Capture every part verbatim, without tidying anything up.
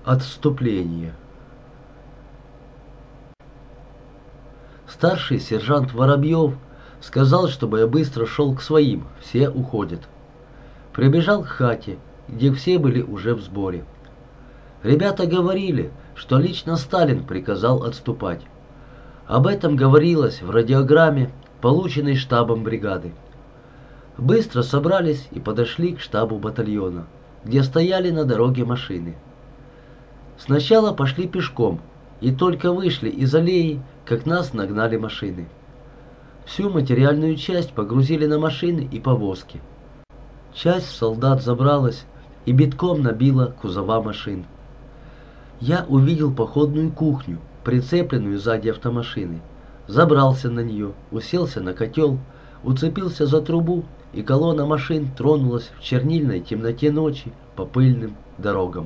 Отступление. Старший сержант Воробьев сказал, чтобы я быстро шел к своим, все уходят. Прибежал к хате, где все были уже в сборе. Ребята говорили, что лично Сталин приказал отступать. Об этом говорилось в радиограмме, полученной штабом бригады. Быстро собрались и подошли к штабу батальона, где стояли на дороге машины. Сначала пошли пешком, и только вышли из аллеи, как нас нагнали машины. Всю материальную часть погрузили на машины и повозки. Часть солдат забралась и битком набила кузова машин. Я увидел походную кухню, прицепленную сзади автомашины. Забрался на нее, уселся на котел, уцепился за трубу, и колонна машин тронулась в чернильной темноте ночи по пыльным дорогам.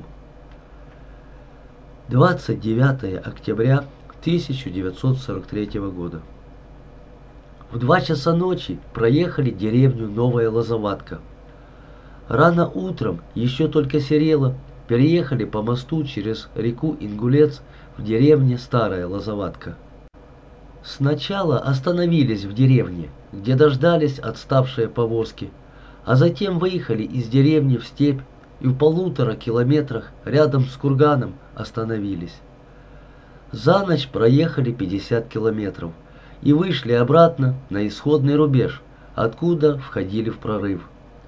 двадцать девятое октября тысяча девятьсот сорок третьего года. В два часа ночи проехали деревню Новая Лозоватка. Рано утром, еще только серело, переехали по мосту через реку Ингулец в деревне Старая Лозоватка. Сначала остановились в деревне, где дождались отставшие повозки, а затем выехали из деревни в степь и в полутора километрах рядом с курганом остановились. За ночь проехали пятьдесят километров и вышли обратно на исходный рубеж, откуда входили в прорыв.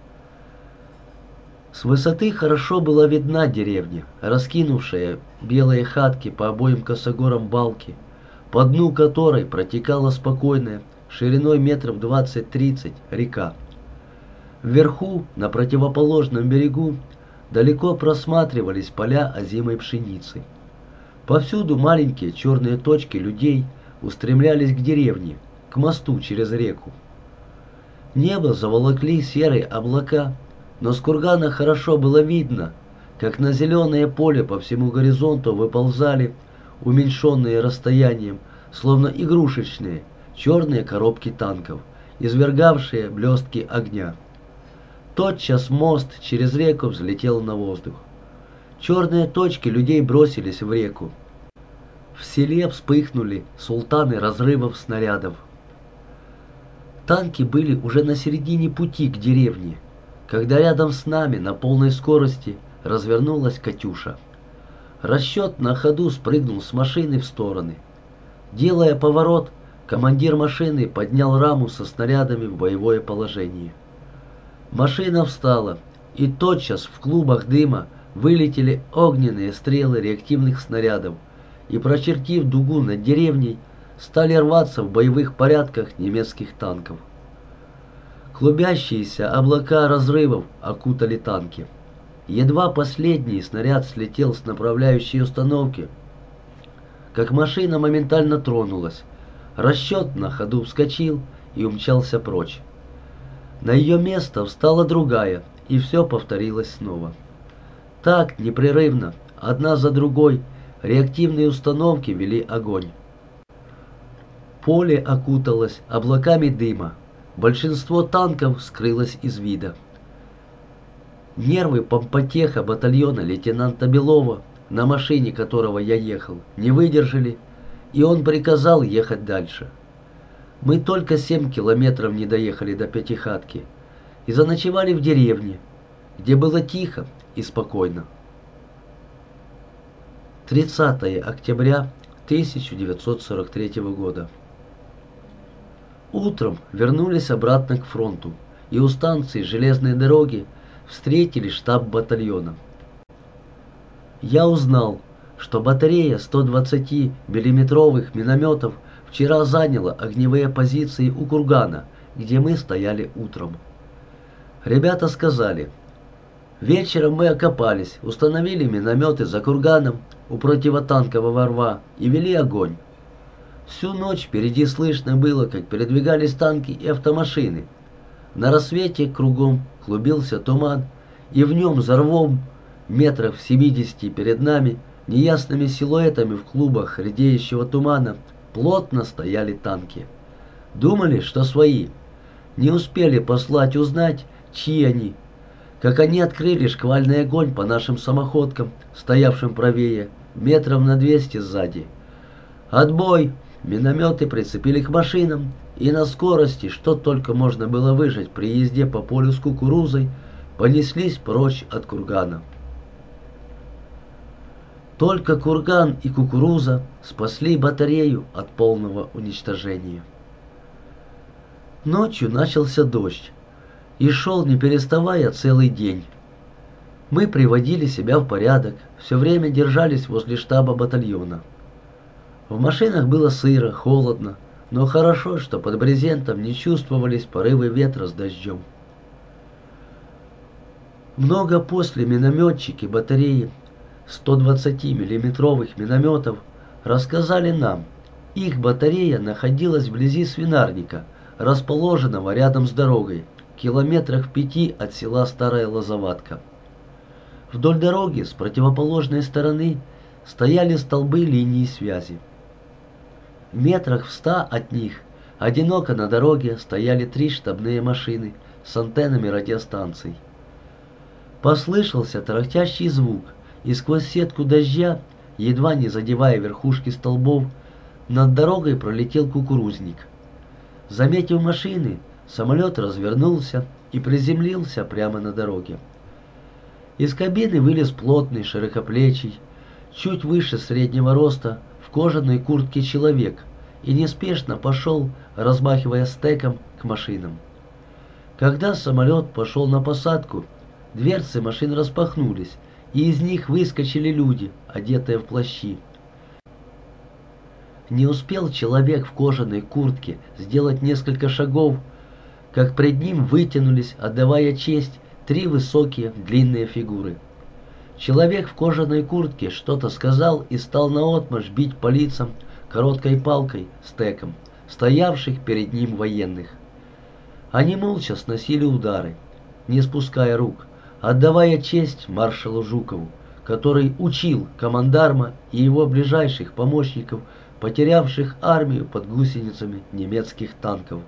С высоты хорошо была видна деревня, раскинувшая белые хатки по обоим косогорам балки, по дну которой протекала спокойная, шириной метров двадцать-тридцать, река. Вверху, на противоположном берегу, далеко просматривались поля озимой пшеницы. Повсюду маленькие черные точки людей устремлялись к деревне, к мосту через реку. Небо заволокли серые облака, но с кургана хорошо было видно, как на зеленое поле по всему горизонту выползали, уменьшенные расстоянием, словно игрушечные, черные коробки танков, извергавшие блестки огня. Тотчас мост через реку взлетел на воздух. Черные точки людей бросились в реку. В селе вспыхнули султаны разрывов снарядов. Танки были уже на середине пути к деревне, когда рядом с нами на полной скорости развернулась «Катюша». Расчет на ходу спрыгнул с машины в стороны. Делая поворот, командир машины поднял раму со снарядами в боевое положение. Машина встала, и тотчас в клубах дыма вылетели огненные стрелы реактивных снарядов и, прочертив дугу над деревней, стали рваться в боевых порядках немецких танков. Клубящиеся облака разрывов окутали танки. Едва последний снаряд слетел с направляющей установки, как машина моментально тронулась. Расчет на ходу вскочил и умчался прочь. На ее место встала другая, и все повторилось снова. Так, непрерывно, одна за другой, реактивные установки вели огонь. Поле окуталось облаками дыма. Большинство танков скрылось из вида. Нервы помпотеха батальона лейтенанта Белова, на машине которого я ехал, не выдержали, и он приказал ехать дальше. Мы только семь километров не доехали до Пятихатки и заночевали в деревне, где было тихо и спокойно. тридцатое октября тысяча девятьсот сорок третьего года. Утром вернулись обратно к фронту, и у станции железной дороги встретили штаб батальона. Я узнал, что батарея сто двадцатимиллиметровых минометов вчера заняла огневые позиции у кургана, где мы стояли утром. Ребята сказали: вечером мы окопались, установили минометы за курганом у противотанкового рва и вели огонь. Всю ночь впереди слышно было, как передвигались танки и автомашины. На рассвете кругом клубился туман, и в нем за рвом, метров семидесяти перед нами, неясными силуэтами в клубах редеющего тумана, плотно стояли танки. Думали, что свои. Не успели послать узнать, чьи они, как они открыли шквальный огонь по нашим самоходкам, стоявшим правее, метров на двести сзади. Отбой! Минометы прицепили к машинам, и на скорости, что только можно было выжать при езде по полю с кукурузой, понеслись прочь от кургана. Только курган и кукуруза спасли батарею от полного уничтожения. Ночью начался дождь, и шел не переставая целый день. Мы приводили себя в порядок, все время держались возле штаба батальона. В машинах было сыро, холодно, но хорошо, что под брезентом не чувствовались порывы ветра с дождем. Много после минометчики батареи сто двадцатимиллиметровых минометов рассказали нам, их батарея находилась вблизи свинарника, расположенного рядом с дорогой, километрах в пяти от села Старая Лозоватка. Вдоль дороги с противоположной стороны стояли столбы линии связи. Метрах в ста от них, одиноко на дороге, стояли три штабные машины с антеннами радиостанций. Послышался тарахтящий звук, и сквозь сетку дождя, едва не задевая верхушки столбов, над дорогой пролетел кукурузник. Заметив машины, самолет развернулся и приземлился прямо на дороге. Из кабины вылез плотный, широкоплечий, чуть выше среднего роста, в кожаной куртке человек и неспешно пошел, размахивая стеком, к машинам. Когда самолет пошел на посадку, дверцы машин распахнулись, и из них выскочили люди, одетые в плащи. Не успел человек в кожаной куртке сделать несколько шагов, как пред ним вытянулись, отдавая честь, три высокие длинные фигуры. Человек в кожаной куртке что-то сказал и стал наотмашь бить по лицам короткой палкой, стеком, стоявших перед ним военных. Они молча сносили удары, не спуская рук, отдавая честь маршалу Жукову, который учил командарма и его ближайших помощников, потерявших армию под гусеницами немецких танков.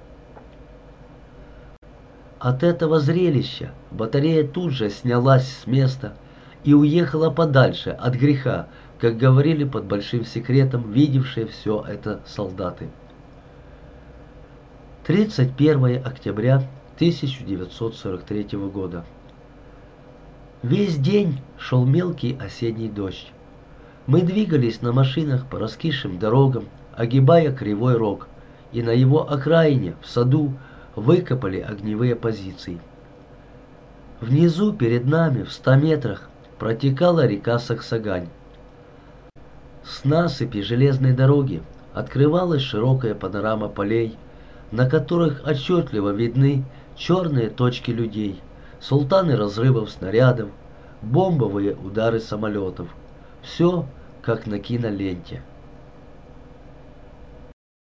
От этого зрелища батарея тут же снялась с места и уехала подальше от греха, как говорили под большим секретом видевшие все это солдаты. тридцать первое октября тысяча девятьсот сорок третьего года. Весь день шел мелкий осенний дождь. Мы двигались на машинах по раскисшим дорогам, огибая Кривой Рог, и на его окраине, в саду, выкопали огневые позиции. Внизу, перед нами, в ста метрах, протекала река Саксагань. С насыпи железной дороги открывалась широкая панорама полей, на которых отчетливо видны черные точки людей, султаны разрывов снарядов, бомбовые удары самолетов. Все как на киноленте.